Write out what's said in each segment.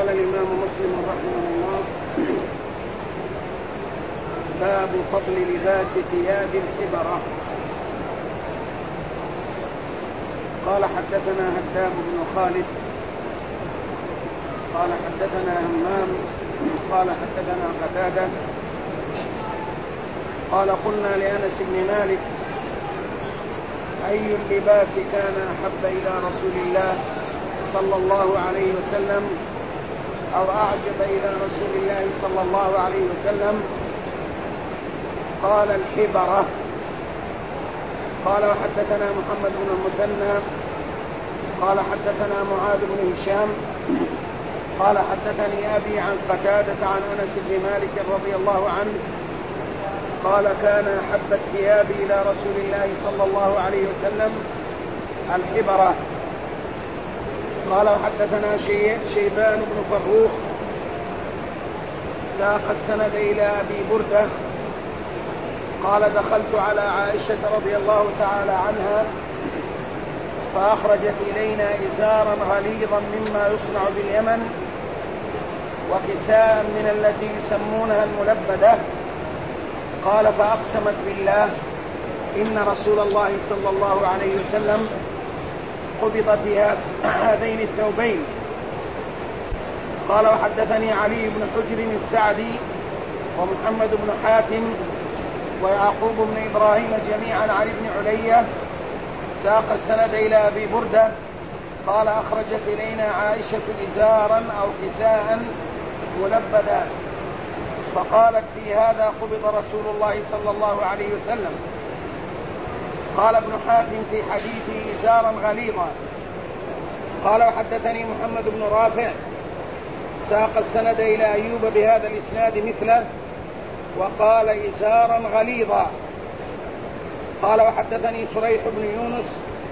قال الإمام مسلم رحمه الله: باب فضل لباس ثياب الحبرة. قال حدثنا هداب بن خالد قال حدثنا همام قال حدثنا قتادة قال قلنا لأنس بن مالك: أي اللباس كان أحب إلى رسول الله صلى الله عليه وسلم أو أعجب إلى رسول الله صلى الله عليه وسلم؟ قال: الحبرة. قال: وحدثنا محمد بن المثنى قال حدثنا معاذ بن هشام قال حدثني أبي عن قتادة عن أنس بن مالك رضي الله عنه قال: كان أحب الثياب إلى رسول الله صلى الله عليه وسلم الحبرة. قال: وحدثنا شيبان بن فروخ ساق السند إلى أبي بردة قال: دخلت على عائشة رضي الله تعالى عنها فأخرجت إلينا إزارا غليظا مما يصنع باليمن وكساء من التي يسمونها الملبدة. قال: فأقسمت بالله إن رسول الله صلى الله عليه وسلم قبض في هذين الثوبين. قال: وحدثني علي بن حجر السعدي ومحمد بن حاتم ويعقوب بن إبراهيم جميعا عن ابن علية ساق السند إلى أبي بردة قال: أخرجت إلينا عائشة إزارا أو كساء ملبدا فقالت: في هذا قبض رسول الله صلى الله عليه وسلم. قال ابن حاتم في حديثه: إزارا غليظا. قال: وحدثني محمد بن رافع ساق السند إلى أيوب بهذا الإسناد مثله وقال: إزارا غليظا. قال: وحدثني شريح بن يونس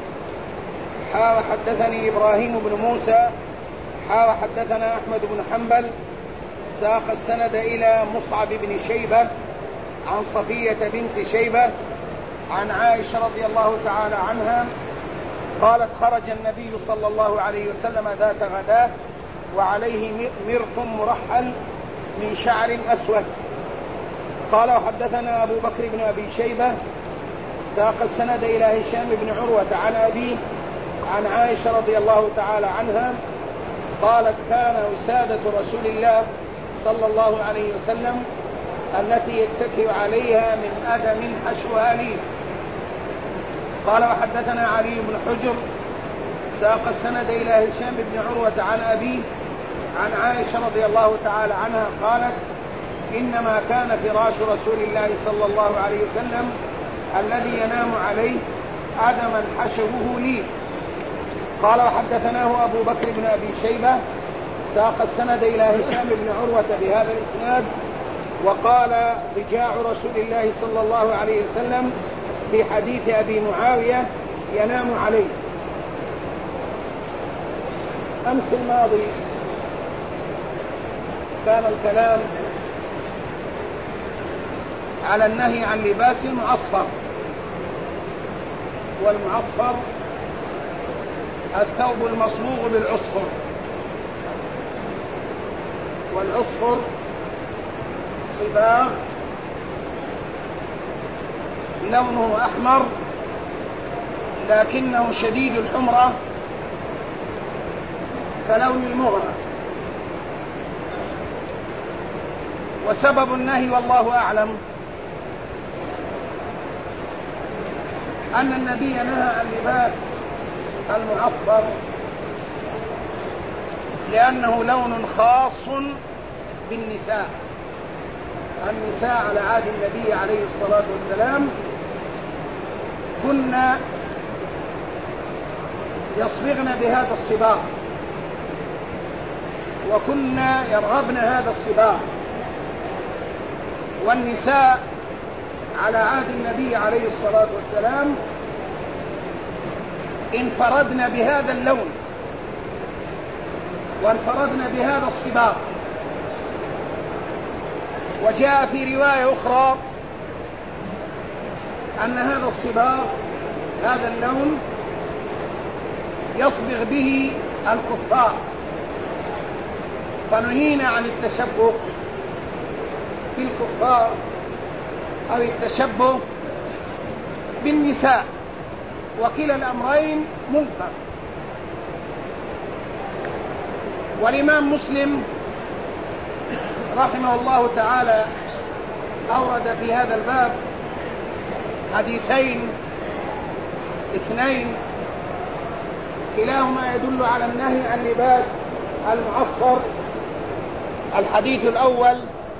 وحدثني إبراهيم بن موسى وحدثنا أحمد بن حنبل ساق السند إلى مصعب بن شيبة عن صفية بنت شيبة عن عائشة رضي الله تعالى عنها قالت: خرج النبي صلى الله عليه وسلم ذات غداة وعليه مرق مرحل من شعر أسود. قال: وحدثنا أبو بكر بن أبي شيبة ساق السند إلى هشام بن عروة عن أبيه عن عائشة رضي الله تعالى عنها قالت: كان وسادة رسول الله صلى الله عليه وسلم التي يتكئ عليها من أدم حشوها لي. قال: وحدثنا علي بن حجر ساق السند إلى هشام بن عروة عن أبيه عن عائشة رضي الله تعالى عنها قالت: إنما كان فراش رسول الله صلى الله عليه وسلم الذي ينام عليه أدما حشوه لي. قال: وحدثناه أبو بكر بن أبي شيبة ساق السند إلى هشام بن عروة بهذا الإسناد وقال: ضجاع رسول الله صلى الله عليه وسلم في حديث أبي معاوية ينام عليه. أمس الماضي كان الكلام على النهي عن لباس المعصفر، والمعصفر الثوب المصبوغ بالعصفر، والعصفر صباغ لونه أحمر لكنه شديد الحمرة كلون المغرة. وسبب النهي والله أعلم أن النبي نهى عن لباس المعصفر لأنه لون خاص بالنساء. النساء على عهد النبي عليه الصلاة والسلام كنا يصبغن بهذا الصباغ وكنا يرغبن هذا الصباغ، والنساء على عهد النبي عليه الصلاة والسلام انفردن بهذا اللون وانفردن بهذا الصباغ. وجاء في رواية أخرى أن هذا الصباغ هذا اللون يصبغ به الكفار، فنهينا عن التشبه بالكفار أو التشبه بالنساء، وكلا الأمرين منكر. والإمام مسلم رحمه الله تعالى أورد في هذا الباب حديثين اثنين كلاهما يدل على النهي عن لباس المعصفر. الحديث الأول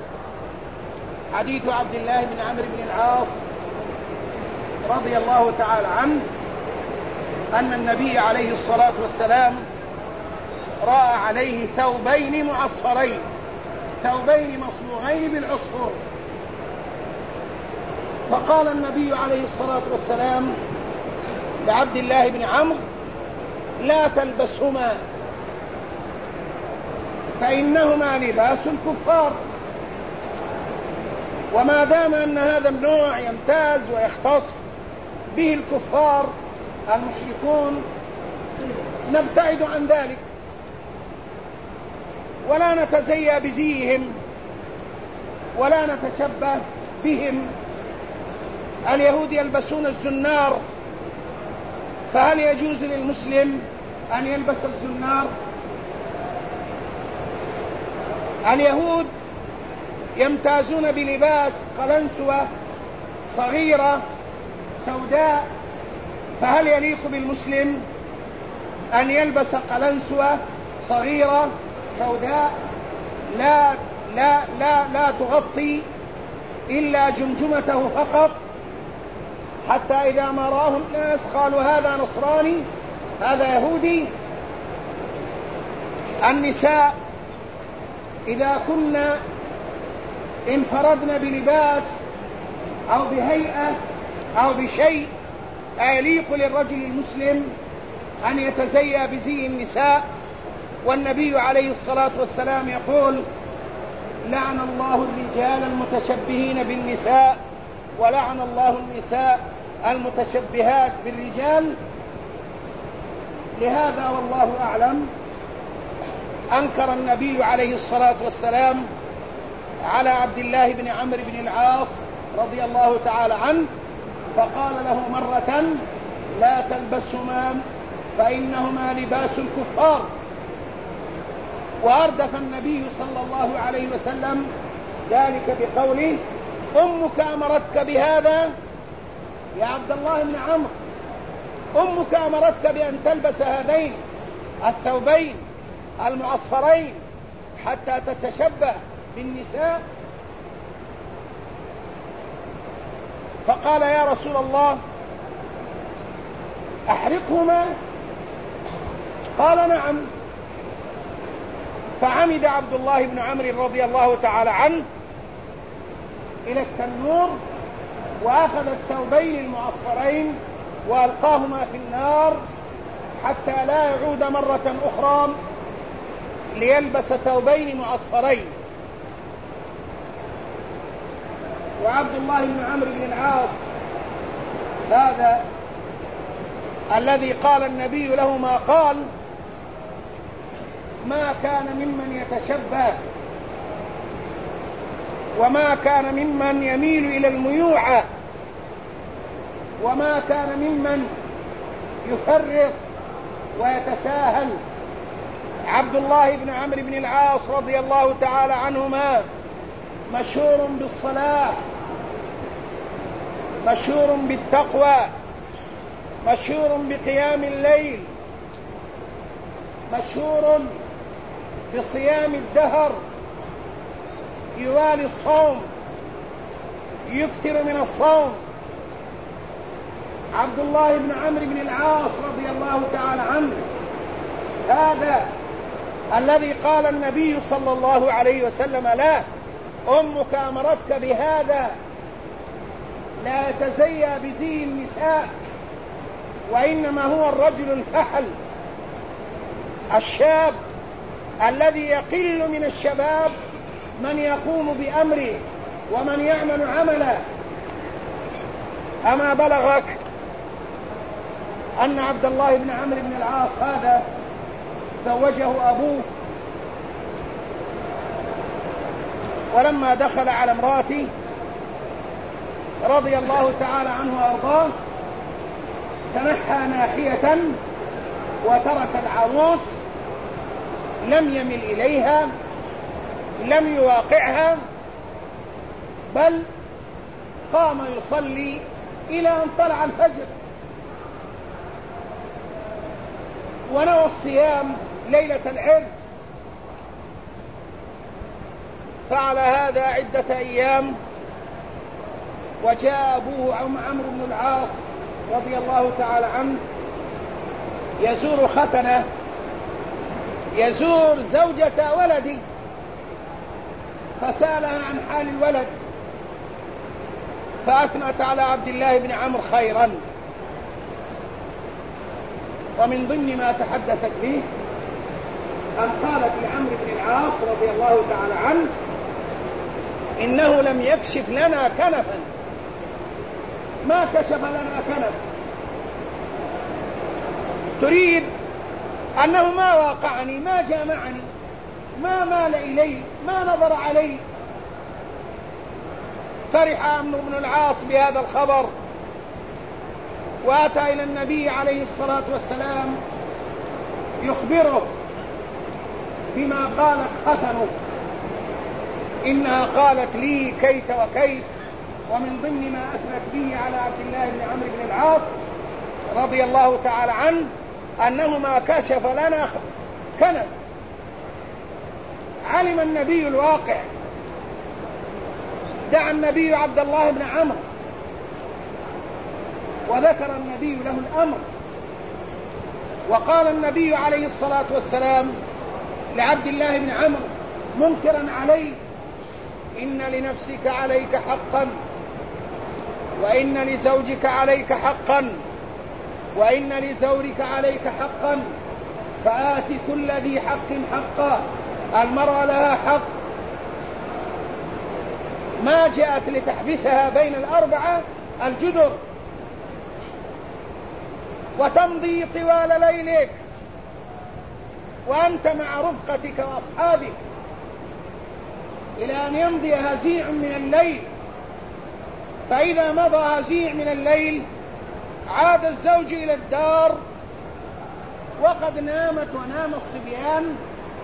حديث عبد الله بن عمرو بن العاص رضي الله تعالى عنه أن النبي عليه الصلاة والسلام رأى عليه ثوبين معصفرين، ثوبين مصبوغين بالعصفر، فقال النبي عليه الصلاة والسلام لعبد الله بن عمرو: لا تلبسهما فإنهما لباس الكفار. وما دام أن هذا النوع يمتاز ويختص به الكفار المشركون نبتعد عن ذلك ولا نتزيى بزيهم ولا نتشبه بهم. اليهود يلبسون الزنار، فهل يجوز للمسلم أن يلبس الزنار؟ اليهود يمتازون بلباس قلنسوة صغيرة سوداء، فهل يليق بالمسلم أن يلبس قلنسوة صغيرة سوداء لا تغطي إلا جمجمته فقط، حتى إذا ما رآه الناس قالوا هذا نصراني هذا يهودي؟ النساء إذا كنا انفردنا بلباس أو بهيئة أو بشيء يليق للرجل المسلم أن يتزيى بزي النساء. والنبي عليه الصلاة والسلام يقول: لعن الله الرجال المتشبهين بالنساء ولعن الله النساء المتشبهات بالرجال. لهذا والله أعلم أنكر النبي عليه الصلاة والسلام على عبد الله بن عمرو بن العاص رضي الله تعالى عنه، فقال له مرة: لا تلبسهما فإنهما لباس الكفار. وأردف النبي صلى الله عليه وسلم ذلك بقوله: أمك أمرتك بهذا يا عبد الله بن عمرو، أمك أمرتك بأن تلبس هذين الثوبين المعصفرين حتى تتشبه بالنساء؟ فقال: يا رسول الله أحرقهما؟ قال: نعم. فعمد عبد الله بن عمرو رضي الله تعالى عنه إلى التنور وأخذ الثوبين المعصفرين وألقاهما في النار حتى لا يعود مرة أخرى ليلبس ثوبين معصفرين. وعبد الله بن عمرو بن العاص هذا الذي قال النبي له ما قال ما كان ممن يتشبه وما كان ممن يميل إلى الميوعة وما كان ممن يفرط ويتساهل. عبد الله بن عمرو بن العاص رضي الله تعالى عنهما مشهور بالصلاة، مشهور بالتقوى، مشهور بقيام الليل، مشهور بصيام الدهر، يوالي الصوم، يكثر من الصوم. عبد الله بن عمرو بن العاص رضي الله تعالى عنه هذا الذي قال النبي صلى الله عليه وسلم: لا، أمك أمرتك بهذا، لا يتزيى بزي النساء، وإنما هو الرجل الفحل الشاب الذي يقل من الشباب من يقوم بأمره ومن يعمل عمله. أما بلغك أن عبد الله بن عمرو بن العاص هذا زوجه أبوه ولما دخل على امرأته رضي الله تعالى عنه وأرضاه تنحى ناحية وترك العروس، لم يمل إليها، لم يواقعها، بل قام يصلي إلى أن طلع الفجر، ونوى الصيام ليلة العرس. فعل هذا عدة أيام، وجاء أبوه عمرو بن العاص رضي الله تعالى عنه يزور ختنه، يزور زوجة ولدي، فسألها عن حال الولد، فأثنت على عبد الله بن عمرو خيرا. ومن ضمن ما تحدثت به أن قالت لعمرو بن العاص رضي الله تعالى عنه إنه لم يكشف لنا كنفا، ما كشف لنا كنف، تريد أنه ما واقعني، ما جامعني، ما مال إلي، ما نظر علي. فرح عمرو بن العاص بهذا الخبر، وأتى إلى النبي عليه الصلاة والسلام يخبره بما قالت ختنه، إنها قالت لي كيت وكيت. ومن ضمن ما أثنت به على عبد الله بن عمرو بن العاص رضي الله تعالى عنه أنه ما كشف لنا كنف. علم النبي الواقع، دعا النبي عبد الله بن عمرو وذكر النبي له الأمر، وقال النبي عليه الصلاة والسلام لعبد الله بن عمرو منكرا عليه: إن لنفسك عليك حقا، وإن لزوجك عليك حقا، وإن لزورك عليك حقا، فآت كل ذي حق حقه. المرأة لها حق، ما جاءت لتحبسها بين الأربعة الجدر وتمضي طوال ليلك وأنت مع رفقتك وأصحابك إلى أن يمضي هزيع من الليل. فإذا مضى هزيع من الليل عاد الزوج إلى الدار وقد نامت ونام الصبيان،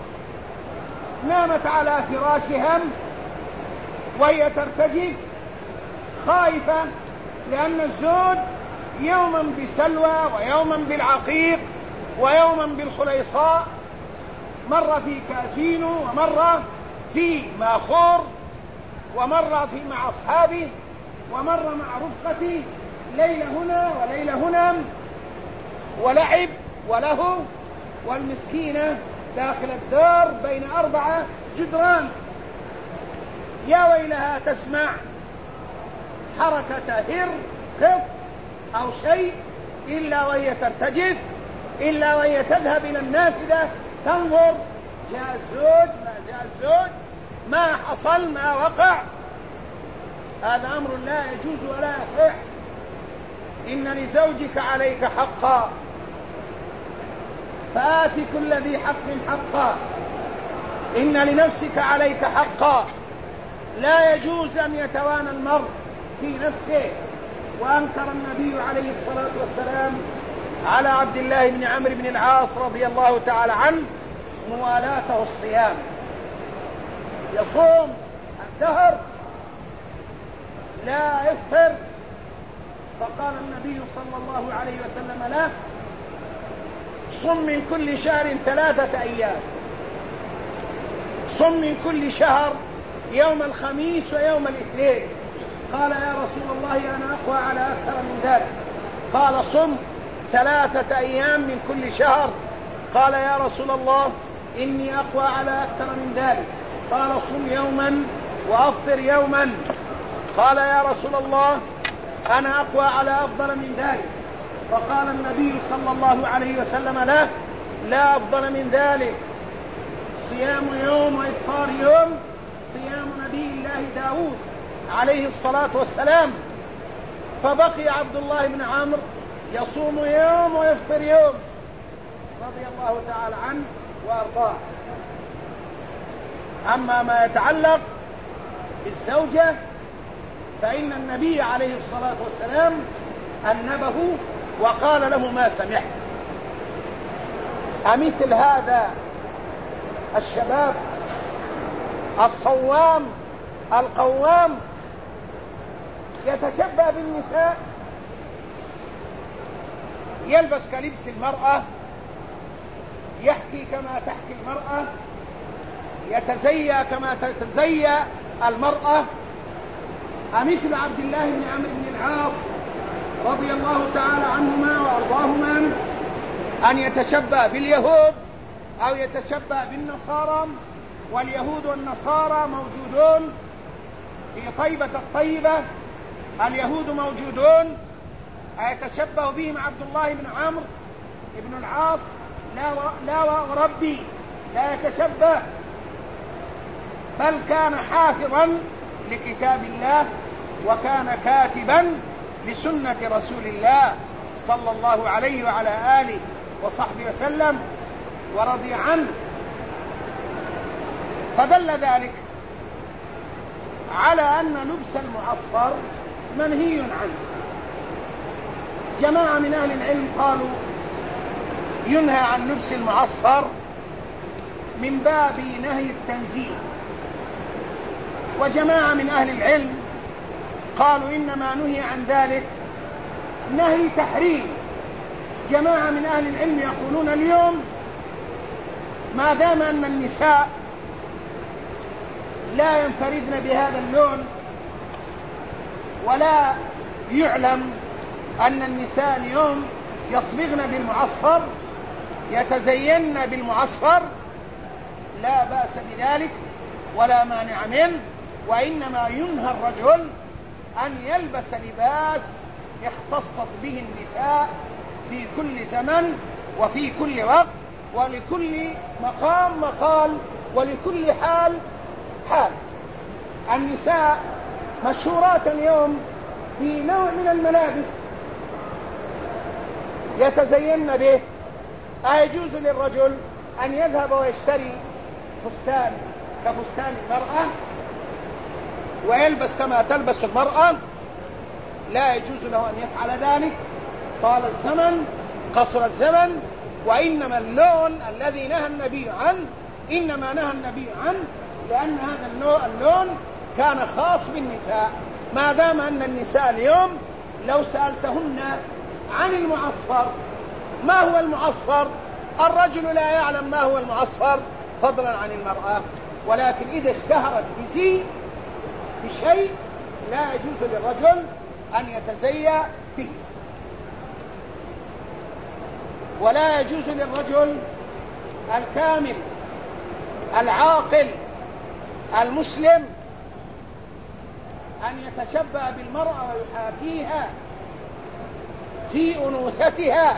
نامت على فراشها وهي ترتجف خائفة، لأن الزوج يوما بسلوى ويوما بالعقيق ويوما بالخليصاء، مرة في كازينو ومرة في ماخور ومرة في مع أصحابه ومرة مع رفقته، ليلة هنا وليلة هنا، ولعب وله، والمسكينة داخل الدار بين 4 جدران. يا ويلها تسمع حركة هر خف أو شيء إلا وهي ترتجف، إلا وهي تذهب إلى النافذة تنظر جاء الزوج ما جاء الزوج، ما حصل ما وقع. هذا أمر لا يجوز ولا يصح. إن لزوجك عليك حقا، فآت كل ذي حق حقا. إن لنفسك عليك حقا، لا يجوز أن يتوانى المرء في نفسه. وأنكر النبي عليه الصلاة والسلام على عبد الله بن عمرو بن العاص رضي الله تعالى عنه موالاته الصيام، يصوم الدهر لا يفطر. فقال النبي صلى الله عليه وسلم له: صم من كل شهر 3 أيام، صم من كل شهر يوم الخميس ويوم الاثنين. قال: يا رسول الله أنا أقوى على أكثر من ذلك. قال: صم 3 أيام من كل شهر. قال: يا رسول الله إني أقوى على أكثر من ذلك. قال: صم يوما وأفطر يوما. قال: يا رسول الله أنا أقوى على أفضل من ذلك. فقال النبي صلى الله عليه وسلم له: لا أفضل من ذلك، صيام يوم وإفطار يوم، صيام نبي الله داود عليه الصلاة والسلام. فبقي عبد الله بن عمرو يصوم يوم ويفطر يوم رضي الله تعالى عنه وأرضاه. أما ما يتعلق بالزوجة فإن النبي عليه الصلاة والسلام أنبه وقال له ما سمعت. أمثل هذا الشباب الصوام القوام يتشبه بالنساء، يلبس كلبس المرأة، يحكي كما تحكي المرأة، يتزيى كما تتزيى المرأة. أمثل عبد الله بن عمرو بن العاص رضي الله تعالى عنهما وأرضاهما أن يتشبه باليهود أو يتشبه بالنصارى، واليهود والنصارى موجودون في طيبة الطيبة، اليهود موجودون، أيتشبه بهم عبد الله بن عمرو بن العاص؟ لا وربي لا يتشبه، بل كان حافظا لكتاب الله وكان كاتبا لسنة رسول الله صلى الله عليه وعلى آله وصحبه وسلم ورضي عنه. فدل ذلك على أن لبس المعصفر منهي عنه. جماعة من أهل العلم قالوا ينهى عن لبس المعصفر من باب نهي التنزيه، وجماعة من أهل العلم قالوا إنما نهي عن ذلك نهي تحريم. جماعة من أهل العلم يقولون اليوم ما دام أن النساء لا ينفردن بهذا اللون، ولا يعلم أن النساء اليوم يصبغن بالمعصفر يتزين بالمعصفر، لا بأس بذلك ولا مانع منه، وإنما ينهى الرجل أن يلبس لباس اختصت به النساء في كل زمن وفي كل وقت، ولكل مقام مقال، ولكل حال حال. النساء مشهورات اليوم في نوع من الملابس يتزين به. أيجوز للرجل أن يذهب ويشتري فستان كفستان المرأة ويلبس كما تلبس المرأة؟ لا يجوز له أن يفعل ذلك، طال الزمن قصر الزمن. وإنما اللون الذي نهى النبي عنه إنما نهى النبي عنه لأن هذا اللون كان خاص بالنساء. ما دام أن النساء اليوم لو سألتهن عن المعصفر ما هو المعصفر، الرجل لا يعلم ما هو المعصفر فضلا عن المرأة. ولكن إذا اشتهرت بشيء لا يجوز للرجل أن يتزيى به، ولا يجوز للرجل الكامل العاقل المسلم أن يتشبه بالمرأة ويحاكيها في أنوثتها،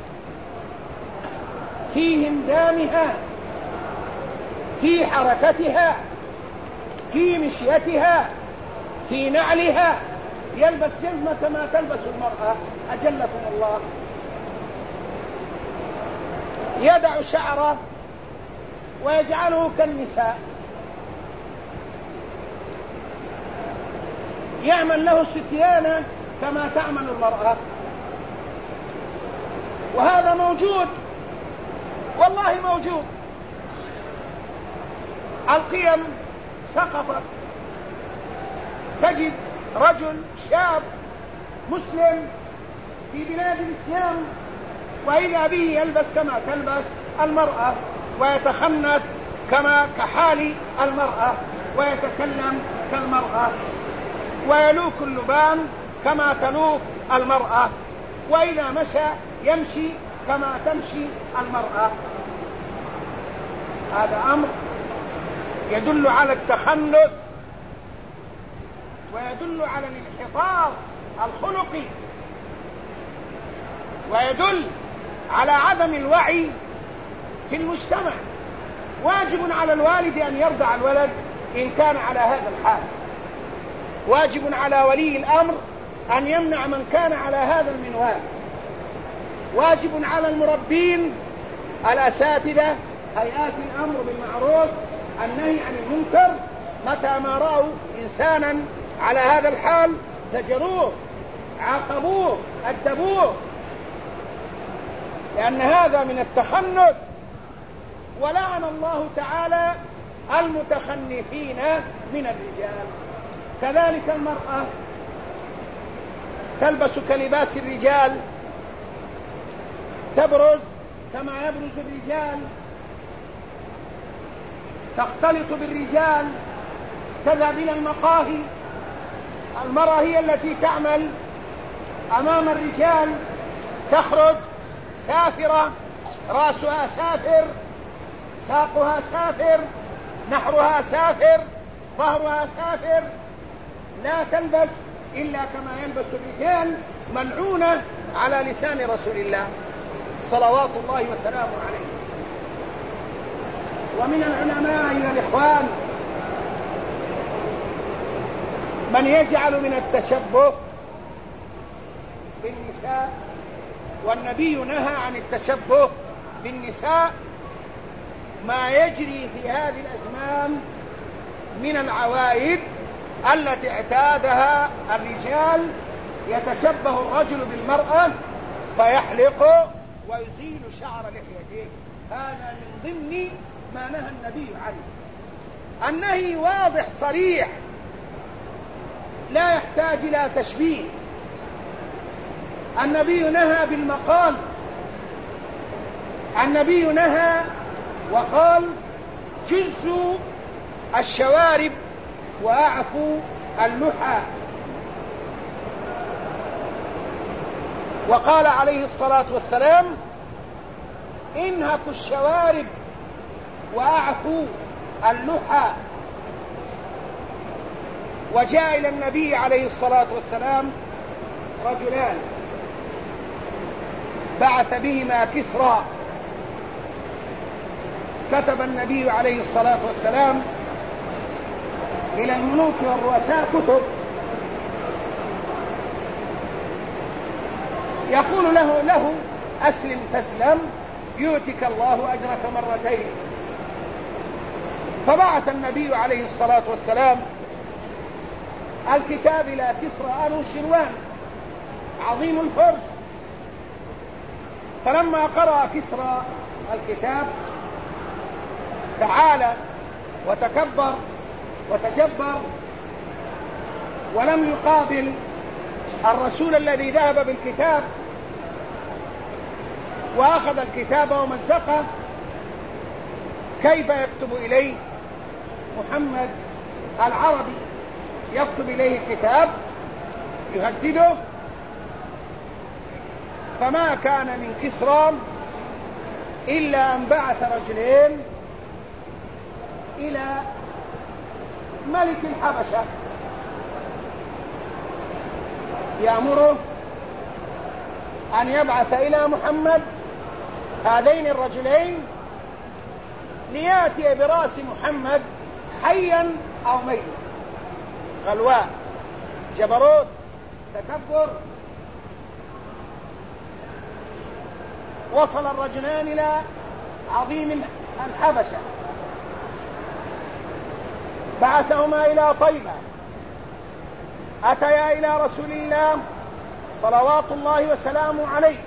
في هندامها، في حركتها، في مشيتها، في نعلها، يلبس جزمة كما تلبس المرأة أجلكم الله، يدع شعره ويجعله كالنساء، يعمل له ستيانة كما تعمل المرأة. وهذا موجود والله موجود. القيم سقطت. تجد رجل شاب مسلم في بلاد الإسلام وإذا به يلبس كما تلبس المرأة ويتخنث كحال المرأة ويتكلم كالمرأة ويلوك اللبان كما تلوك المرأة، وإذا مشى يمشي كما تمشي المرأة. هذا أمر يدل على التخنث ويدل على الانحطاط الخلقي ويدل على عدم الوعي في المجتمع. واجب على الوالد أن يرضع الولد إن كان على هذا الحال، واجب على ولي الأمر أن يمنع من كان على هذا المنوال، واجب على المربين الأساتذة هيئات الأمر بالمعروف النهي عن المنكر متى ما رأوا إنسانا على هذا الحال زجروه، عاقبوه، أدبوه، لأن هذا من التخنث. ولعن الله تعالى المتخنثين من الرجال. كذلك المرأة تلبس كلباس الرجال، تبرز كما يبرز الرجال، تختلط بالرجال، تذهب إلى المقاهي. المرأة هي التي تعمل أمام الرجال، تخرج سافرة، رأسها سافر، ساقها سافر، نحرها سافر، ظهرها سافر، لا تلبس إلا كما يلبس الرجال، ملعونة على لسان رسول الله صلوات الله وسلامه عليه. ومن العلماء أيها الإخوان من يجعل من التشبه بالنساء، والنبي نهى عن التشبه بالنساء، ما يجري في هذه الأزمان من العوائد التي اعتادها الرجال. يتشبه الرجل بالمرأة فيحلق ويزيل شعر لحيته. هذا من ضمن ما نهى النبي عنه. النهي واضح صريح لا يحتاج إلى تشبيه. النبي نهى بالمقال، النبي نهى وقال جزوا الشوارب وأعفوا اللحى. وقال عليه الصلاة والسلام انهكوا الشوارب وأعفوا اللحى. وجاء إلى النبي عليه الصلاة والسلام رجلان بعث بهما كسرى. كتب النبي عليه الصلاة والسلام إلى الملوك والرؤساء كتب يقول له أسلم تسلم يؤتك الله أجرك مرتين. فبعث النبي عليه الصلاة والسلام الكتاب إلى كسرى أنوشروان عظيم الفرس. فلما قرأ كسرى الكتاب تعالى وتكبر وتجبر ولم يقابل الرسول الذي ذهب بالكتاب، وأخذ الكتاب ومزقه. كيف يكتب إليه محمد العربي يكتب إليه الكتاب يهدده؟ فما كان من كسرى إلا أن بعث رجلين إلى ملك الحبشة يأمره أن يبعث إلى محمد هذين الرجلين ليأتي برأس محمد حيا أو ميتا. غلواء، جبروت، تكبر. وصل الرجلان إلى عظيم الحبشة، بعثهما إلى طيبة، أتيا إلى رسول الله صلوات الله وسلامه عليه.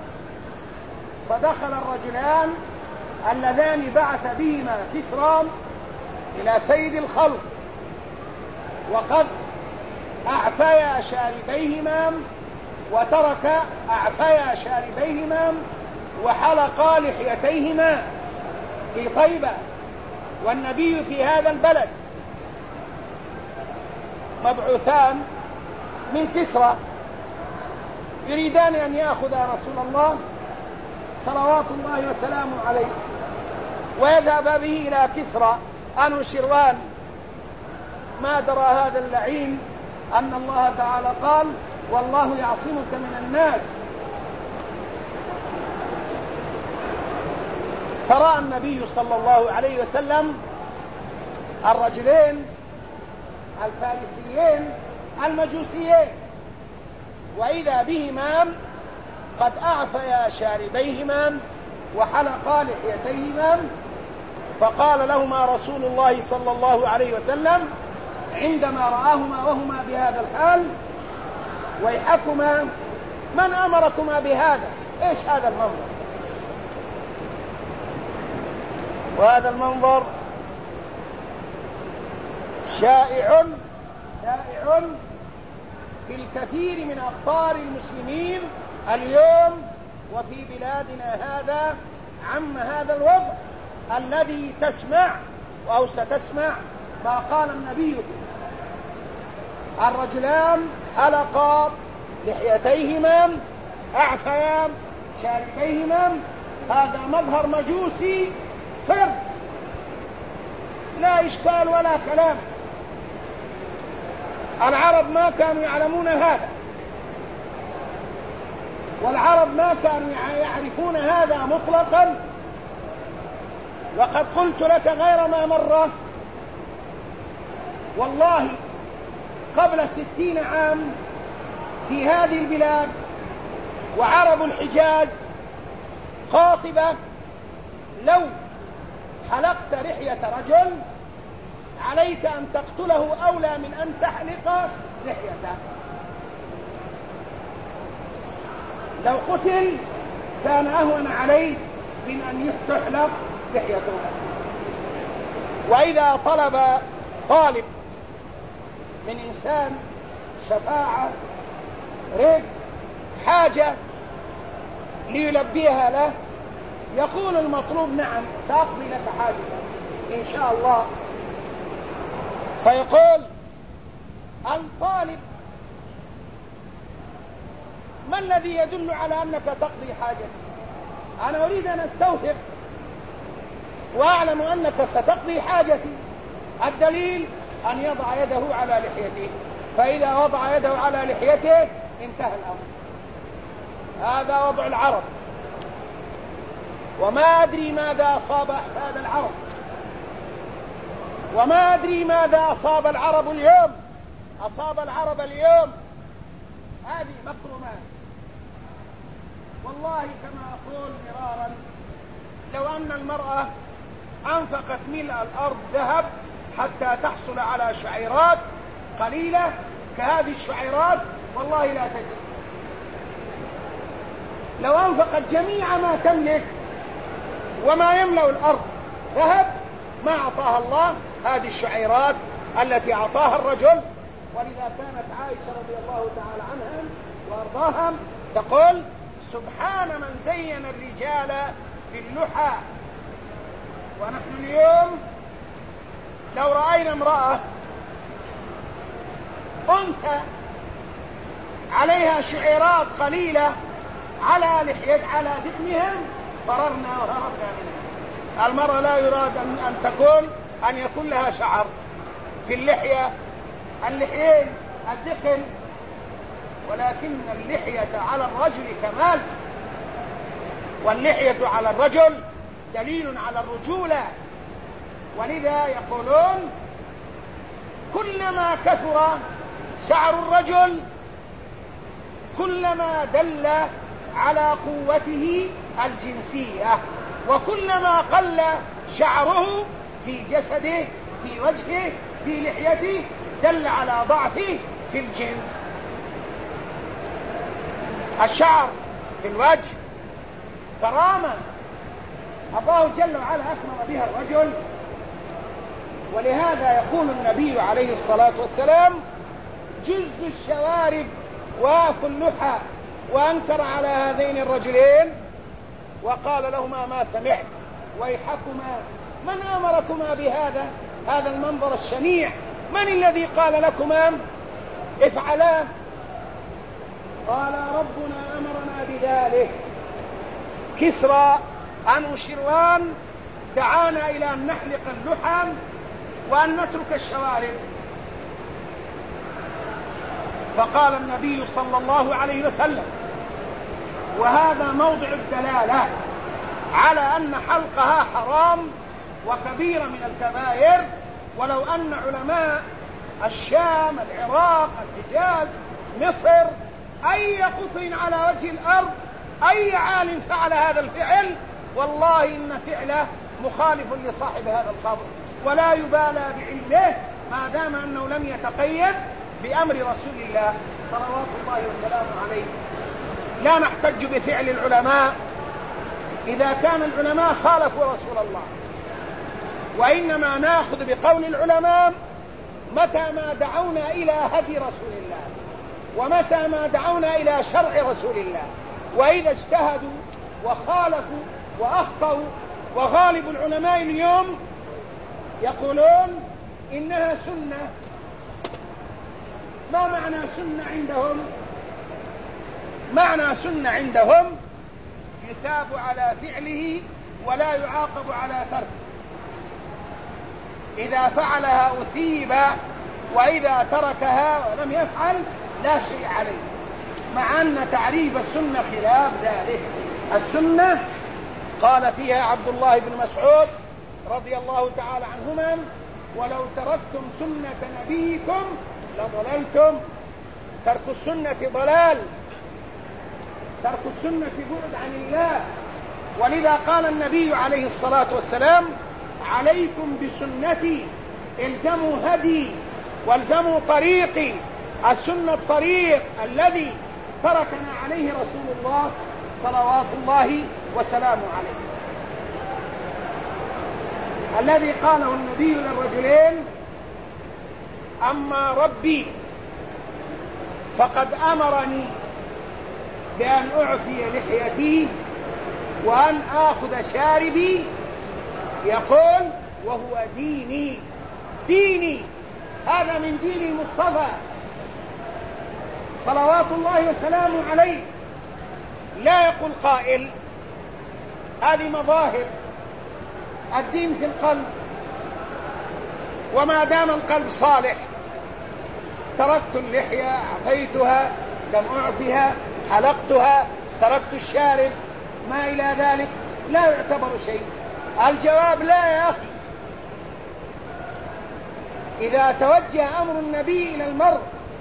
فدخل الرجلان اللذان بعث بهما كسرى إلى سيد الخلق وقد أعفيا شاربيهما وترك أعفيا شاربيهما وحلقا لحيتيهما في طيبة، والنبي في هذا البلد. مبعوثان من كسرى يريدان أن يأخذ رسول الله صلوات الله وسلامه عليه ويذهب به إلى كسرى أنوشروان. ما درى هذا اللعين أن الله تعالى قال والله يعصمك من الناس. فرأى النبي صلى الله عليه وسلم الرجلين الفارسيين المجوسيين، وإذا بهما قد أعفيا شاربيهما وحلقا لحيتيهما، فقال لهما رسول الله صلى الله عليه وسلم عندما رآهما وهما بهذا الحال: ويحكما، من أمركما بهذا؟ إيش هذا المنظر؟ وهذا المنظر شائع في الكثير من أقطار المسلمين اليوم وفي بلادنا هذا. عم هذا الوضع الذي تسمع أو ستسمع ما قال النبي: الرجلان حلقا لحيتيهما أعفيا شاربيهما. هذا مظهر مجوسي صرف، لا إشكال ولا كلام. العرب ما كانوا يعلمون هذا، والعرب ما كانوا يعرفون هذا مطلقا. وقد قلت لك غير ما مرة، والله قبل 60 عام في هذه البلاد وعرب الحجاز قاطبة، لو حلقت لحية رجل عليك أن تقتله أولى من أن تحلق لحيته. لو قتل كان أهون عليه من أن تحلق لحيته. وإذا طلب طالب من إنسان شفاعة، رزق، حاجة ليلبيها له، يقول المطلوب: نعم سأقضي لك حاجتك إن شاء الله. فيقول الطالب: ما الذي يدل على أنك تقضي حاجتك؟ أنا أريد أن أستوثق وأعلم أنك ستقضي حاجتي. الدليل أن يضع يده على لحيته، فإذا وضع يده على لحيته انتهى الأمر. هذا وضع العرب، وما أدري ماذا أصاب أحفاد العرب، وما أدري ماذا أصاب العرب اليوم. أصاب العرب اليوم هذه مكرمات. والله كما أقول مرارا، لو أن المرأة أنفقت ملء الأرض ذهب حتى تحصل على شعيرات قليلة كهذه الشعيرات، والله لا تجد. لو أنفقت جميع ما تملك وما يملأ الأرض ذهب ما أعطاها الله هذه الشعيرات التي أعطاها الرجل. ولذا كانت عائشة رضي الله تعالى عنها وأرضاها تقول: سبحان من زين الرجال باللحى. ونحن اليوم لو رأينا امرأة أنثى عليها شعيرات قليلة على لحية على ذقنهم فررنا وهربنا منها. المرأة لا يراد أن يكون لها شعر في اللحية، اللحيين، الذقن، ولكن اللحية على الرجل كمال، واللحية على الرجل دليل على الرجولة. ولذا يقولون: كلما كثر شعر الرجل كلما دل على قوته الجنسية، وكلما قل شعره في جسده، في وجهه، في لحيته، دل على ضعفه في الجنس. الشعر في الوجه كرامة الله جل وعلا أكرم بها الرجل. ولهذا يقول النبي عليه الصلاة والسلام: جز الشوارب واف اللحى. وأنكر على هذين الرجلين وقال لهما: ما سمعت، ويحكما، من أمركما بهذا المنظر الشنيع؟ من الذي قال لكما افعلا؟ قال: ربنا أمرنا بذلك. كسرى أنوشروان دعانا إلى أن نحلق اللحى وأن نترك الشوارب. فقال النبي صلى الله عليه وسلم، وهذا موضع الدلالة على أن حلقها حرام وكبيرة من الكبائر. ولو أن علماء الشام، العراق، الحجاز، مصر، أي قطر على وجه الأرض، أي عالم فعل هذا الفعل، والله إن فعله مخالف لصاحب هذا القبر، ولا يبالى بعلمه ما دام أنه لم يتقيد بأمر رسول الله صلوات الله وسلامه عليه. لا نحتج بفعل العلماء إذا كان العلماء خالفوا رسول الله، وإنما نأخذ بقول العلماء متى ما دعونا إلى هدي رسول الله، ومتى ما دعونا إلى شرع رسول الله. وإذا اجتهدوا وخالفوا وأخطأوا، وغالب العلماء اليوم يقولون إنها سنة. ما معنى سنة عندهم؟ معنى سنة عندهم يثاب على فعله ولا يعاقب على تركه. إذا فعلها أثيب، وإذا تركها ولم يفعل لا شيء عليه، مع أن تعريف السنة خلاف ذلك. السنة قال فيها عبد الله بن مسعود رضي الله تعالى عنهما: ولو تركتم سنة نبيكم لضللتم. ترك السنة ضلال، ترك السنة بعد عن الله. ولذا قال النبي عليه الصلاة والسلام: عليكم بسنتي، الزموا هدي والزموا طريقي. السنة الطريق الذي تركنا عليه رسول الله صلوات الله وسلامه عليه، الذي قاله النبي للرجلين: أما ربي فقد أمرني بأن أعفي لحيتي وأن آخذ شاربي، يقول وهو ديني. ديني هذا من دين المصطفى صلوات الله وسلامه عليه. لا يقول قائل هذه مظاهر، الدين في القلب، وما دام القلب صالح تركت اللحية عفيتها، لم أعفها، حلقتها، تركت الشارب، ما إلى ذلك، لا يعتبر شيء. الجواب لا يا أخي. إذا توجه أمر النبي إلى المرء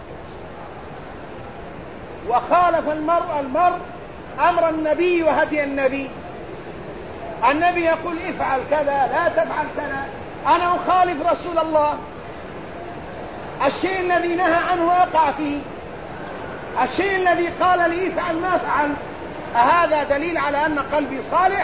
وخالف المرء أمر النبي وهدي النبي، النبي يقول افعل كذا لا تفعل كذا، أنا أخالف رسول الله، الشيء الذي نهى عنه أقع فيه، الشيء الذي قال لي افعل ما فعل. هذا دليل على أن قلبي صالح؟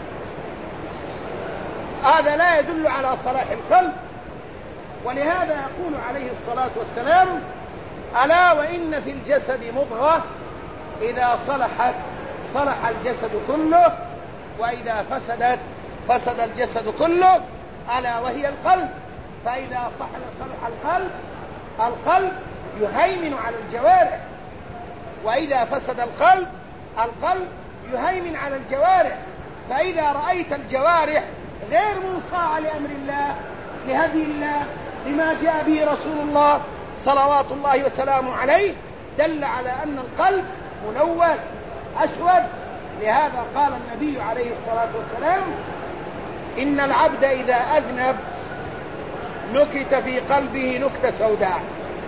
هذا لا يدل على صلاح القلب. ولهذا يقول عليه الصلاة والسلام: ألا وإن في الجسد مضغة إذا صلحت صلح الجسد كله، وإذا فسدت فسد الجسد كله، ألا وهي القلب. فإذا صلح القلب يهيمن على الجوارح، وإذا فسد القلب يهيمن على الجوارح. فإذا رأيت الجوارح غير منصاعة لأمر الله، لهدي الله، لما جاء به رسول الله صلوات الله وسلامه عليه، دل على أن القلب ملوث أسود. لهذا قال النبي عليه الصلاة والسلام: إن العبد إذا أذنب نكت في قلبه نكتة سوداء،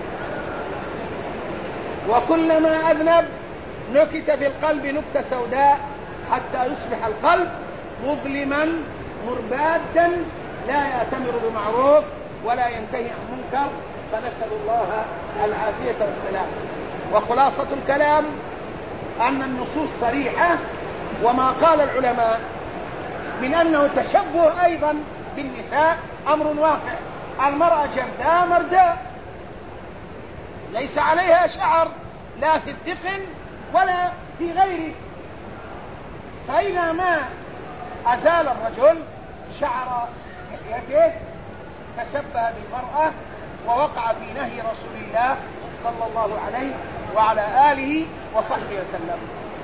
وكلما أذنب نكت في القلب نكتة سوداء، حتى يصبح القلب مظلما مربادا لا يأتمر بمعروف ولا ينتهي عن منكر. فنسأل الله العافية والسلام. وخلاصة الكلام أن النصوص صريحة، وما قال العلماء من أنه تشبه أيضا بالنساء أمر واقع. المرأة جلداء مرداء ليس عليها شعر لا في الذقن ولا في غيره، فإذا ما أزال الرجل شعر لحيته تشبه بالمرأة ووقع في نهي رسول الله صلى الله عليه وعلى آله وصحبه وسلم.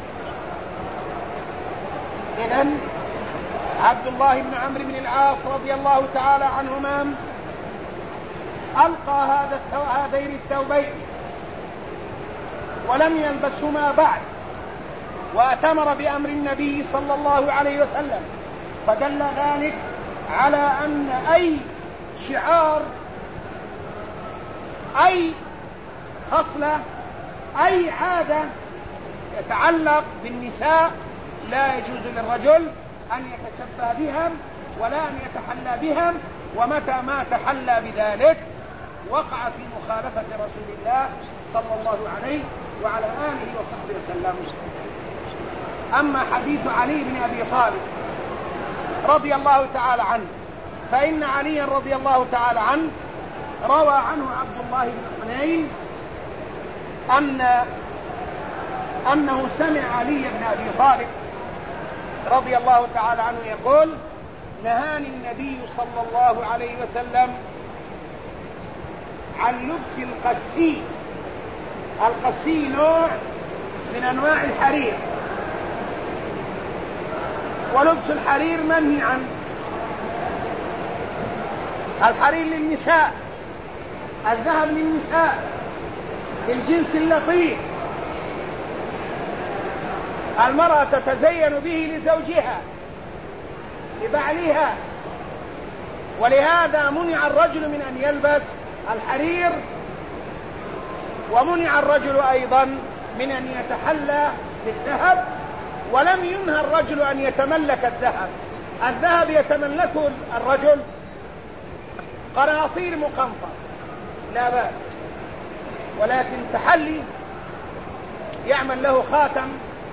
إذن عبد الله بن عمرو بن العاص رضي الله تعالى عنهما ألقى هذين الثوبين ولم يلبسهما بعد، وأتمر بأمر النبي صلى الله عليه وسلم. فدل ذلك على أن أي شعار، أي خصلة، أي عادة يتعلق بالنساء لا يجوز للرجل أن يتشبه بها ولا أن يتحلى بهم، ومتى ما تحلى بذلك وقع في مخالفة رسول الله صلى الله عليه وعلى آله وصحبه وسلم. أما حديث علي بن أبي طالب رضي الله تعالى عنه، فإن عليا رضي الله تعالى عنه روى عنه عبد الله بن حنين أنه سمع علي بن أبي طالب رضي الله تعالى عنه يقول: نهاني النبي صلى الله عليه وسلم عن لبس القسي. القسي نوع من أنواع الحرير، ولبس الحرير منهي عنه. الحرير للنساء، الذهب للنساء، للجنس اللطيف. المرأة تتزين به لزوجها، لبعلها، ولهذا منع الرجل من أن يلبس الحرير، ومنع الرجل أيضا من أن يتحلى بالذهب، ولم ينهى الرجل أن يتملك الذهب. الذهب يتملكه الرجل قناطير مقنطرة لا بأس، ولكن تحلي يعمل له خاتم،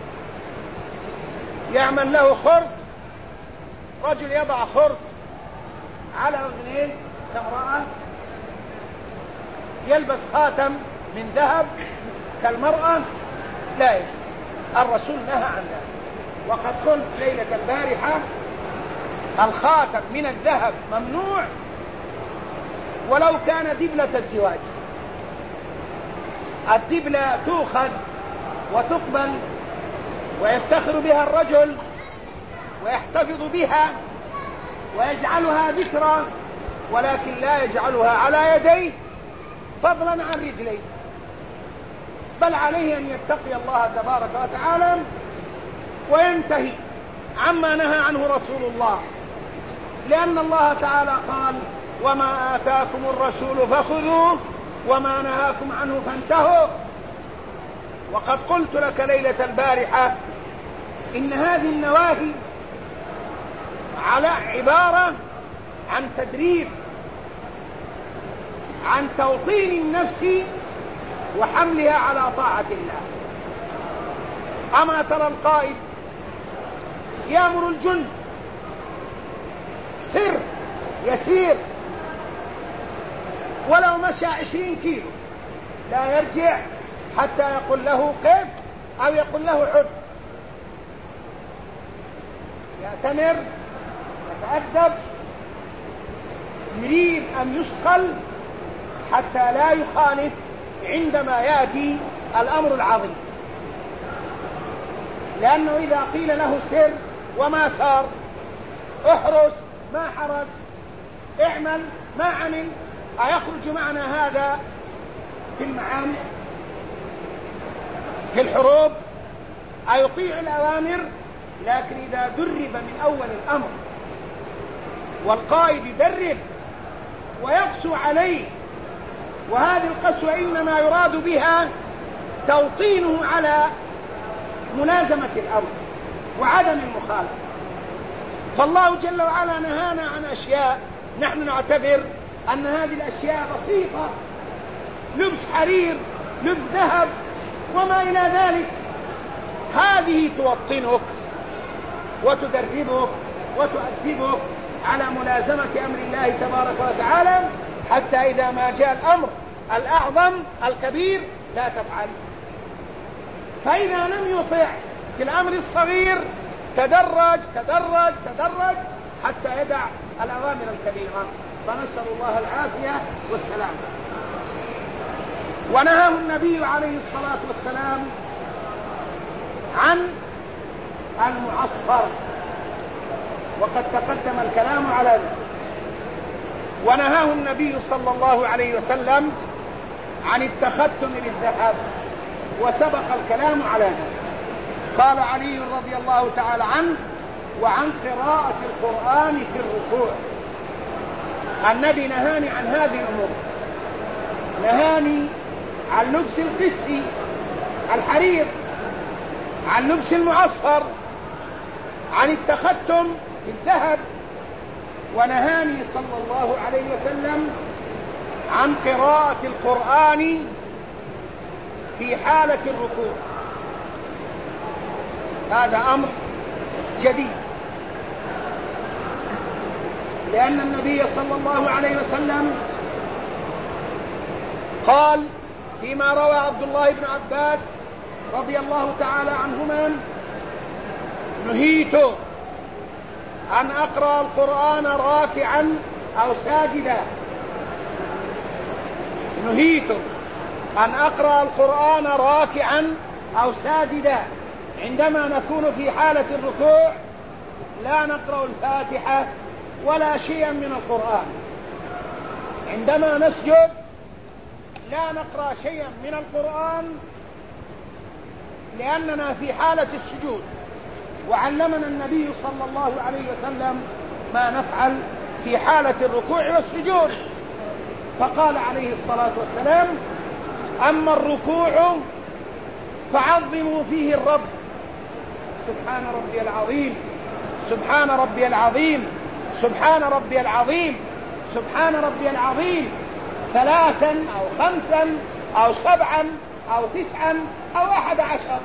يعمل له خرس، رجل يضع خرس على أذنيه كامرأة، يلبس خاتم من ذهب كالمرأة، لا يجوز. الرسول نهى عن ذلك. وقد قلت ليلة البارحة: الخاتم من الذهب ممنوع ولو كان دبلة الزواج. الدبلة تؤخذ وتقبل ويفتخر بها الرجل ويحتفظ بها ويجعلها ذكرى، ولكن لا يجعلها على يديه فضلا عن رجليه، بل عليه أن يتقي الله تبارك وتعالى وينتهي عما نهى عنه رسول الله، لأن الله تعالى قال: وما آتاكم الرسول فخذوه وما نهاكم عنه فانتهوا. وقد قلت لك ليلة البارحة إن هذه النواهي على عبارة عن تدريب، عن توطين النفس وحملها على طاعة الله. أما ترى القائد يأمر الجند سر يسير ولو مشى 20 كيلو لا يرجع حتى يقول له قف أو يقول له عد، يأتمر، يتأدب، يريد أن يثقل حتى لا يخالف عندما يأتي الأمر العظيم، لأنه إذا قيل له سر وما سار، احرس ما حرس، اعمل ما عمل، أيخرج معنا هذا في المعام في الحروب؟ أيطيع الأوامر؟ لكن إذا درب من أول الأمر والقائد يدرب ويقسو عليه، وهذه القسوة إنما يراد بها توطينه على ملازمة الأمر وعدم المخالفة. فالله جل وعلا نهانا عن أشياء نحن نعتبر أن هذه الأشياء بسيطة، لبس حرير، لبس ذهب وما إلى ذلك. هذه توطنك وتدربك وتؤدبك على ملازمة أمر الله تبارك وتعالى، حتى إذا ما جاء الأمر الأعظم الكبير لا تفعل. فإذا لم يطع في الأمر الصغير تدرج تدرج تدرج حتى يدع الأوامر الكبيرة، فنسأل الله العافية والسلام. ونهاه النبي عليه الصلاة والسلام عن المعصفر، وقد تقدم الكلام على ذلك. ونهاه النبي صلى الله عليه وسلم عن التختم بالذهب، وسبق الكلام على ذلك. قال علي رضي الله تعالى عنه: وعن قراءة القرآن في الركوع. النبي نهاني عن هذه الأمور، نهاني عن لبس القسي الحرير، عن لبس المعصفر، عن التختم بالذهب، ونهاني صلى الله عليه وسلم عن قراءة القرآن في حالة الركوع. هذا أمر جديد، لأن النبي صلى الله عليه وسلم قال فيما روى عبد الله بن عباس رضي الله تعالى عنهما: نهيت أن أقرأ القرآن راكعا أو ساجدا. نهيت أن أقرأ القرآن راكعا أو ساجدا. عندما نكون في حالة الركوع لا نقرأ الفاتحة ولا شيئا من القرآن. عندما نسجد لا نقرأ شيئا من القرآن، لأننا في حالة السجود، وعلمنا النبي صلى الله عليه وسلم ما نفعل في حالة الركوع والسجود. فقال عليه الصلاة والسلام: أما الركوع فعظموا فيه الرب. سبحان ربي العظيم، سبحان ربي العظيم، سبحان ربي العظيم، سبحان ربي العظيم، 3 أو 5 أو 7 أو 9 أو 11.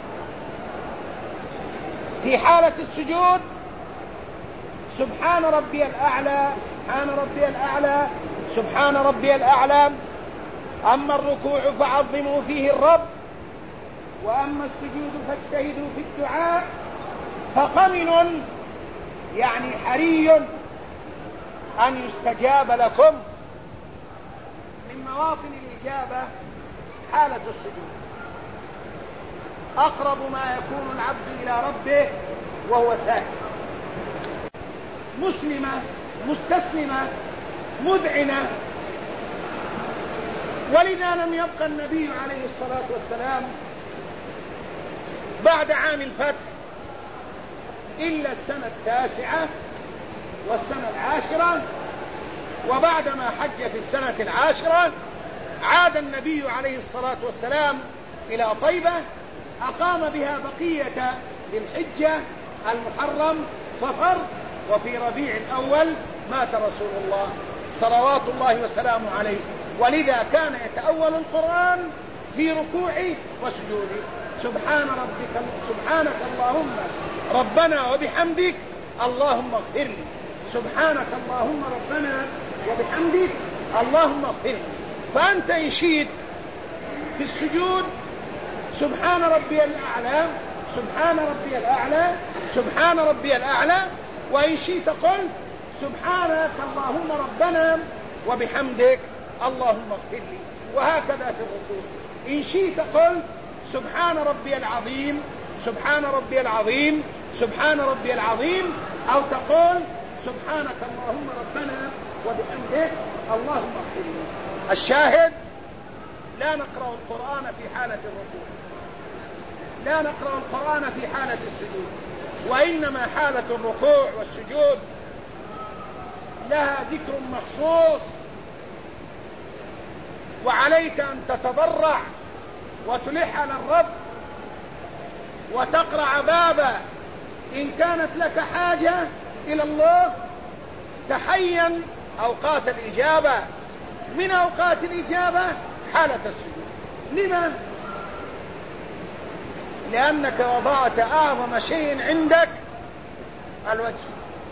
في حالة السجود: سبحان ربي الأعلى، سبحان ربي الأعلى، سبحان ربي الأعلى. أما الركوع فعظموا فيه الرب، وأما السجود فاجتهدوا في الدعاء، فقمن يعني حري أن يستجاب لكم. من مواطن الإجابة حالة السجود، أقرب ما يكون العبد إلى ربه وهو ساجد، مسلمة مستسلمة مذعنة. ولذا لم يبقى النبي عليه الصلاة والسلام بعد عام الفتح إلا السنة 9 والسنة 10، وبعدما حج في السنة 10 عاد النبي عليه الصلاة والسلام إلى طيبة، أقام بها بقية بالحجة، المحرم، صفر، وفي ربيع الأول مات رسول الله صلوات الله وسلامه عليه. ولذا كان يتأول القرآن في ركوعه وسجوده: سبحانك اللهم ربنا وبحمدك اللهم اغفر لي، سبحانك اللهم ربنا وبحمدك اللهم اغفر لي. فأنت إن شئت في السجود: سبحان ربي الأعلى، سبحان ربي الأعلى، سبحان ربي الأعلى. وإن شئت قلت: سبحانك اللهم ربنا وبحمدك اللهم اغفر لي. وهكذا في الركوع: إن شئت قلت: سبحان ربي العظيم، سبحان ربي العظيم، سبحان ربي العظيم، أو تقول: سبحانك اللهم ربنا وبحمدك اللهم اغفر لي. الشاهد: لا نقرأ القرآن في حالة الركوع، لا نقرأ القرآن في حالة السجود، وإنما حالة الركوع والسجود لها ذكر مخصوص، وعليك أن تتضرع وتلح على الرب وتقرع بابا. إن كانت لك حاجة إلى الله تحين أوقات الإجابة. من أوقات الإجابة حالة السجود. لما؟ لأنك وضعت أعظم شيء عندك الوجه،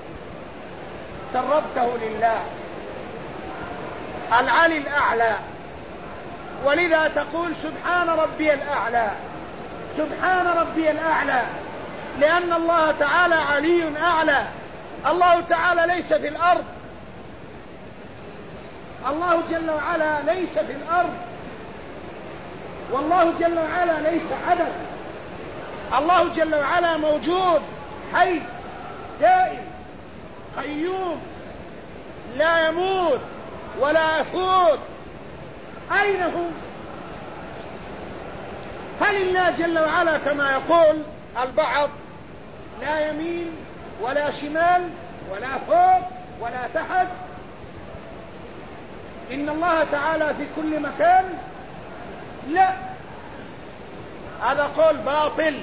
قربته لله العلي الأعلى، ولذا تقول: سبحان ربي الأعلى، سبحان ربي الأعلى، لأن الله تعالى علي أعلى. الله تعالى ليس في الأرض، الله جل وعلا ليس في الأرض، والله جل وعلا ليس عدم. الله جل وعلا موجود، حي، دائم، قيوم، لا يموت ولا يفوت. أين هو؟ هل الله جل وعلا كما يقول البعض لا يمين ولا شمال ولا فوق ولا تحت؟ إن الله تعالى في كل مكان؟ لا، هذا قول باطل.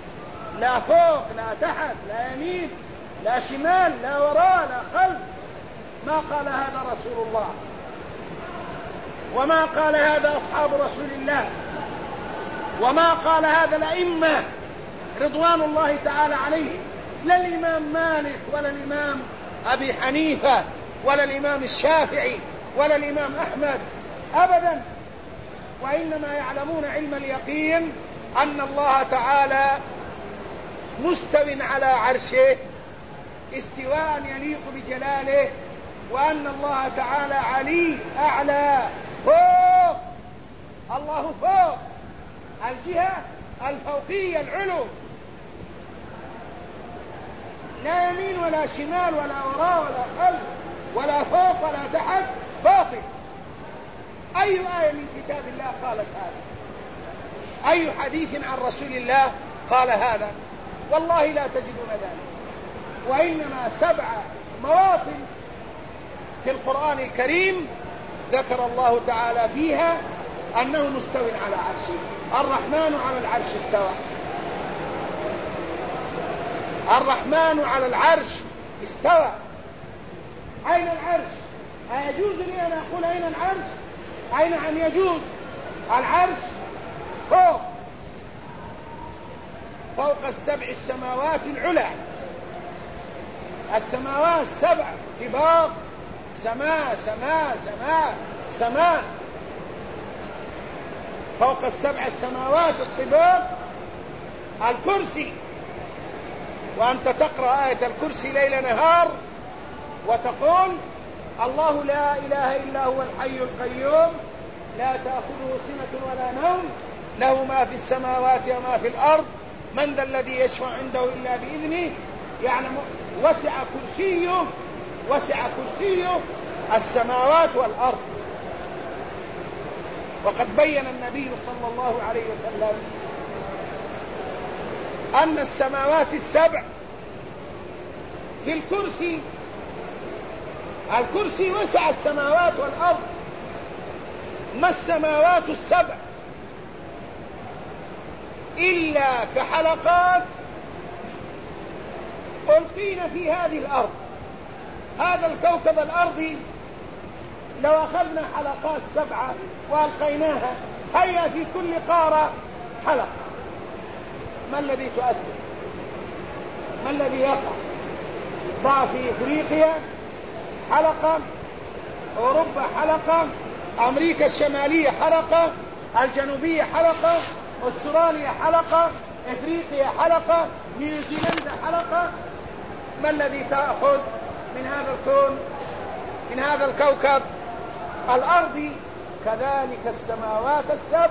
لا فوق لا تحت لا يمين لا شمال لا وراء لا خلف. ما قال هذا رسول الله، وما قال هذا أصحاب رسول الله، وما قال هذا الأئمة رضوان الله تعالى عليهم، لا الإمام مالك ولا الإمام أبي حنيفة ولا الإمام الشافعي ولا الإمام أحمد أبدا، وإنما يعلمون علم اليقين أن الله تعالى مستو على عرشه استواء يليق بجلاله، وأن الله تعالى علي أعلى فوق، الله فوق الجهة الفوقية العلو، لا يمين ولا شمال ولا وراء ولا خلف ولا فوق ولا تحت، باطل. أي آية من كتاب الله قالت هذا؟ أي حديث عن رسول الله قال هذا؟ والله لا تجدون ذلك، وإنما 7 مواطن في القرآن الكريم ذكر الله تعالى فيها أنه مستو على عرشه. الرحمن على العرش استوى، الرحمن على العرش استوى. أين العرش؟ أيجوز لي أن أقول أين العرش؟ أين أن يجوز؟ العرش فوق، فوق 7 السماوات العلى، السماوات 7 طباق، سماء سماء سماء سماء، فوق 7 السماوات الطباق الكرسي. وأنت تقرأ آية الكرسي ليل نهار وتقول الله لا إله إلا هو الحي القيوم لا تأخذه سنة ولا نوم له ما في السماوات وما في الأرض من ذا الذي يشفع عنده إلا بإذنه يعلم وسع كرسيه السماوات والأرض. وقد بين النبي صلى الله عليه وسلم أن السماوات ال7 في الكرسي، الكرسي وسع السماوات والأرض، ما السماوات ال7 إلا كحلقات ألقين في هذه الأرض. هذا الكوكب الأرضي لو أخذنا حلقات 7 وألقيناها، هيا في كل قارة حلقة، ما الذي تؤثر؟ ما الذي يقع؟ ضع في إفريقيا حلقة، أوروبا حلقة، أمريكا الشمالية حلقة، الجنوبية حلقة، أستراليا حلقة، إفريقيا حلقة، نيوزيلندا حلقة. ما الذي تأخذ من هذا الكون، من هذا الكوكب الأرضي؟ كذلك السماوات ال7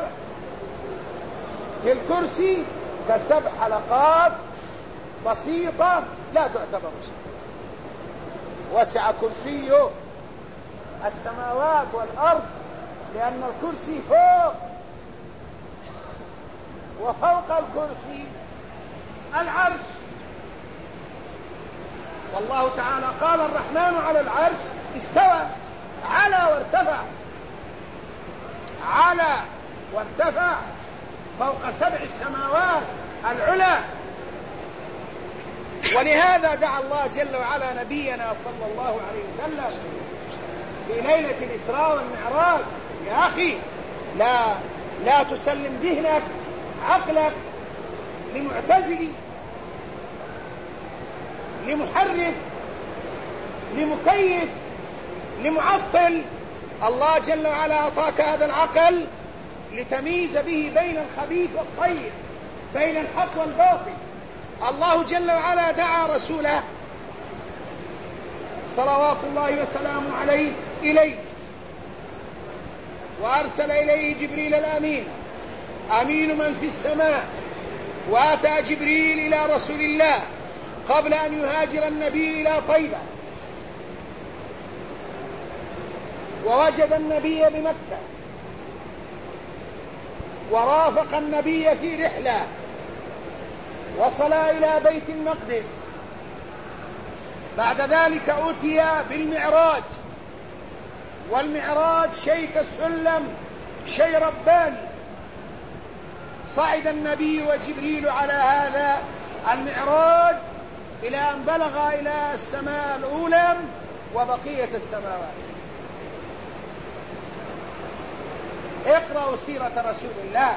في الكرسي ك7 حلقات بسيطة لا تعتبر شيء. وسع كرسيه السماوات والأرض لأن الكرسي فوق، وفوق الكرسي العرش. والله تعالى قال الرحمن على العرش استوى، على وارتفع، على وارتفع فوق 7 السماوات العلى. ولهذا دعا الله جل وعلا نبينا صلى الله عليه وسلم في ليلة الإسراء والمعراج: يا أخي لا تسلم ذهنك عقلك لمعتزلي، لمحرف، لمكيف، لمعطل. الله جل وعلا أعطاك هذا العقل لتمييز به بين الخبيث والطيب، بين الحق والباطل. الله جل وعلا دعا رسوله صلوات الله وسلامه عليه إليه، وأرسل إليه جبريل الأمين، أمين من في السماء. وأتى جبريل إلى رسول الله قبل أن يهاجر النبي إلى طيبة، ووجد النبي بمكة، ورافق النبي في رحلة، وصل إلى بيت المقدس. بعد ذلك أتي بالمعراج، والمعراج شيء كالسلم، شيء رباني. صعد النبي وجبريل على هذا المعراج إلى أن بلغ إلى السماء الأولى، وبقية السماوات. اقرأوا سيرة رسول الله،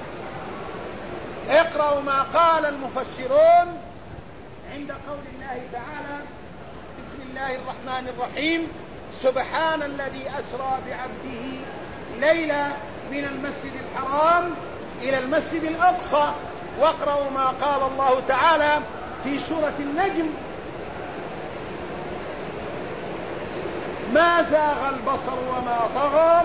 اقرأوا ما قال المفسرون عند قول الله تعالى: بسم الله الرحمن الرحيم، سبحان الذي أسرى بعبده ليلا من المسجد الحرام إلى المسجد الأقصى. واقرأوا ما قال الله تعالى في سورة النجم: ما زاغ البصر وما طغى،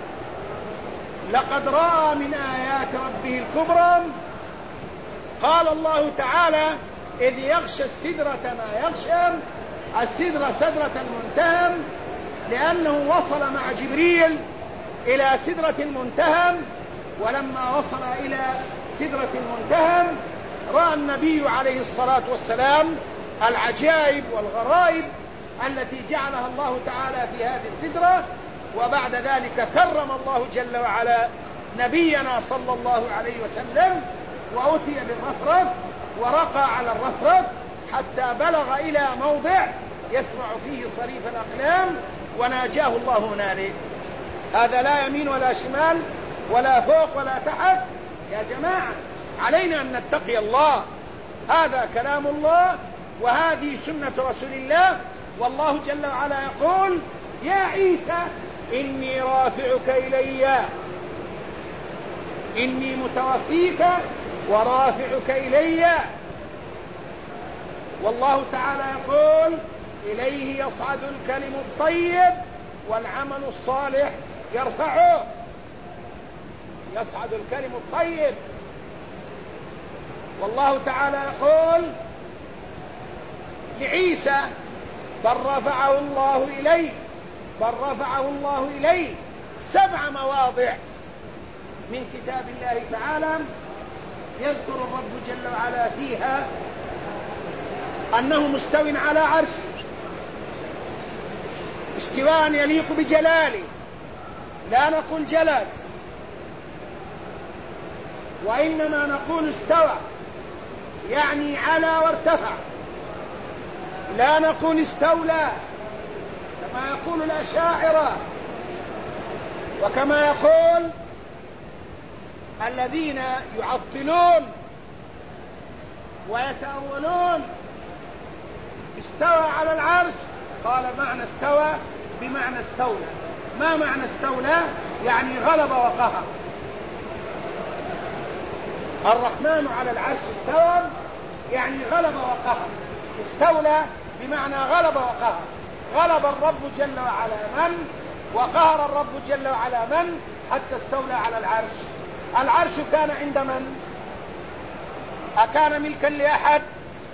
لقد رأى من آيات ربه الكبرى. قال الله تعالى: إذ يغشى السدرة ما يغشى، السدرة سدرة المنتهى، لأنه وصل مع جبريل إلى سدرة المنتهى، ولما وصل إلى سدرة المنتهى رأى النبي عليه الصلاة والسلام العجائب والغرائب التي جعلها الله تعالى في هذه السدرة. وبعد ذلك كرم الله جل وعلا نبينا صلى الله عليه وسلم وأتي بالرفرف ورقى على الرفرف حتى بلغ إلى موضع يسمع فيه صريف الأقلام وناجاه الله هنالك. هذا لا يمين ولا شمال ولا فوق ولا تحت. يا جماعة، علينا أن نتقي الله. هذا كلام الله وهذه سنة رسول الله. والله جل وعلا يقول: يا عيسى إني رافعك إلي، إني متوفيك ورافعك إلي. والله تعالى يقول: إليه يصعد الكلم الطيب والعمل الصالح يرفعه. يصعد الكلم الطيب. والله تعالى يقول لعيسى: بل رفعه الله إليه، بل رفعه الله إليه. 7 مواضع من كتاب الله تعالى يذكر الرب جل وعلا فيها أنه مستو على عرشه استواء يليق بجلاله. لا نقول جلس، وإنما نقول استوى، يعني على وارتفع. لا نقول استولى كما يقول الأشاعرة وكما يقول الذين يعطلون ويتأولون. استوى على العرش، قال معنى استوى بمعنى استولى. ما معنى استولى؟ يعني غلب وقهر. الرحمن على العرش استوى يعني غلب وقهر. استولى بمعنى غلب وقهر. غلب الرب جل وعلا من؟ وقهر الرب جل وعلا من؟ حتى استولى على العرش. العرش كان عند من؟ أكان ملكا لأحد؟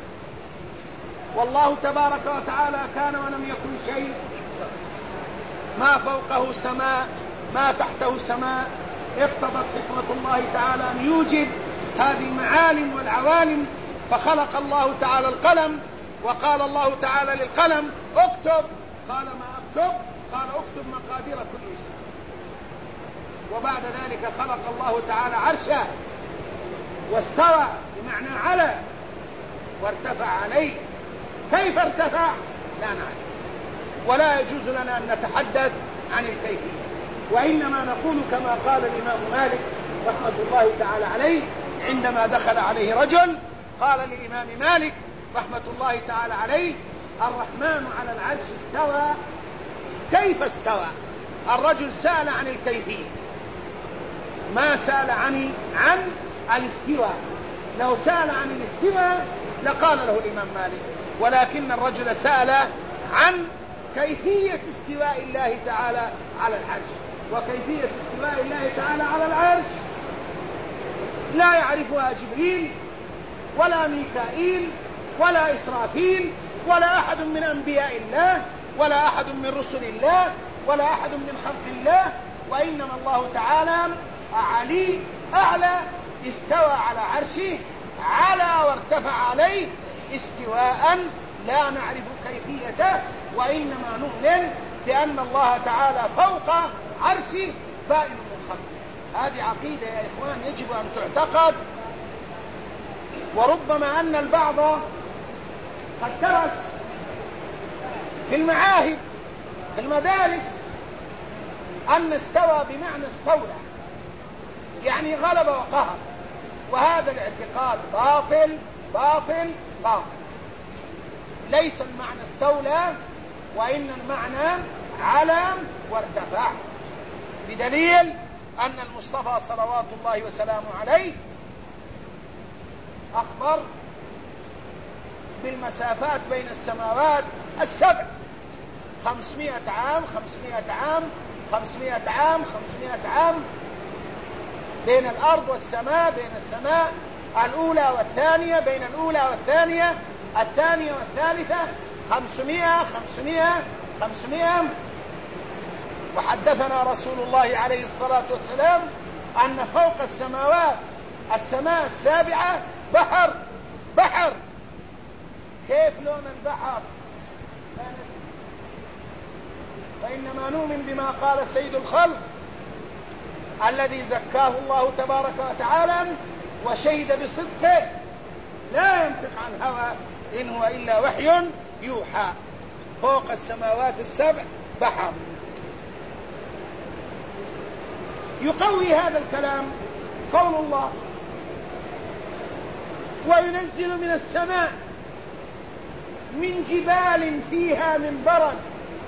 والله تبارك وتعالى كان ولم يكن شيء. ما فوقه سماء، ما تحته سماء. اقتضت حكمة الله تعالى أن يوجد هذه المعالم والعوالم، فخلق الله تعالى القلم، وقال الله تعالى للقلم: اكتب. قال: ما اكتب؟ قال: اكتب مقادير كل شيء. وبعد ذلك خلق الله تعالى عرشه واستوى بمعنى على، وارتفع عليه. كيف ارتفع؟ لا نعلم، ولا يجوز لنا أن نتحدث عن الكيفية، وإنما نقول كما قال الإمام مالك رحمة الله تعالى عليه عندما دخل عليه رجل، قال للإمام مالك رحمة الله تعالى عليه: الرحمن على العرش استوى، كيف استوى؟ الرجل سأل عن الكيفية، ما سأل عن الاستواء. لو سأل عن الاستواء لقال له الإمام مالك، ولكن الرجل سأل عن كيفية استواء الله تعالى على العرش. وكيفية استواء الله تعالى على العرش لا يعرفها جبريل ولا ميكائيل ولا إسرافيل ولا أحد من أنبياء الله ولا أحد من رسل الله ولا أحد من خلق الله، وإنما الله تعالى علي أعلى، استوى على عرشه، على وارتفع عليه استواء لا نعرف كيفيته، وإنما نؤمن بأن الله تعالى فوق عرشه بائن من خلقه. هذه عقيدة يا إخوان يجب أن تعتقد. وربما أن البعض قد درس في المعاهد في المدارس أن استوى بمعنى استولى، يعني غلب وقهر، وهذا الاعتقاد باطل باطل باطل. ليس المعنى استولى، وإن المعنى على وارتفع، بدليل أن المصطفى صلوات الله وسلامه عليه أخبر بالمسافات بين السماوات السبع، 500 عام 500 عام 500 عام 500 عام، بين الأرض والسماء، بين السماء الأولى والثانية، بين الأولى والثانية، الثانية والثالثة، 500 500 500. وحدثنا رسول الله عليه الصلاة والسلام أن فوق السماوات السماء السابعة بحر. بحر كيف لون البحر؟ فإنما نؤمن بما قال سيد الخلق الذي زكاه الله تبارك وتعالى وشهد بصدقه، لا ينطق عن هوى إن هو إلا وحي يوحى. فوق السماوات السبع بحر. يقوي هذا الكلام قول الله: وينزل من السماء من جبال فيها من برد.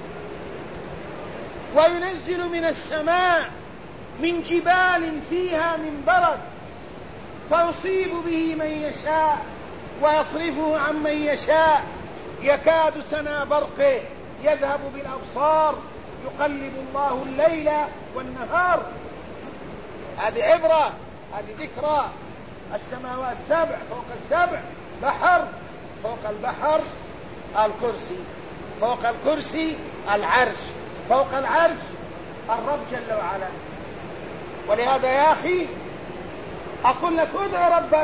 وينزل من السماء من جبال فيها من برد فيصيب به من يشاء ويصرفه عن من يشاء، يكاد سنا برقه يذهب بالأبصار يقلب الله الليل والنهار. هذه عبرة، هذه ذكرى. السماوات السبع، فوق السبع بحر، فوق البحر الكرسي، فوق الكرسي العرش، فوق العرش الرب جل وعلا. ولهذا يا أخي أقول لك ادع ربك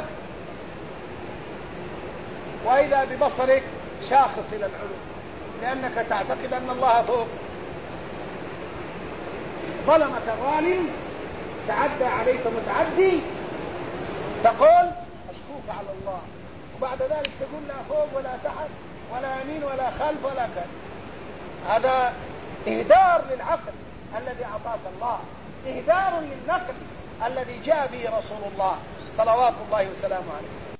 وإذا ببصرك شاخص إلى العلو، لأنك تعتقد أن الله فوق. ظلمك ظالم، تعدى عليك متعدي، تقول أشكوك على الله، وبعد ذلك تقول لا فوق ولا تحت ولا يمين ولا خلف ولا كذا. هذا إهدار للعقل الذي أعطاك الله، إهدار للنقل الذي جاء به رسول الله صلوات الله وسلامه عليه.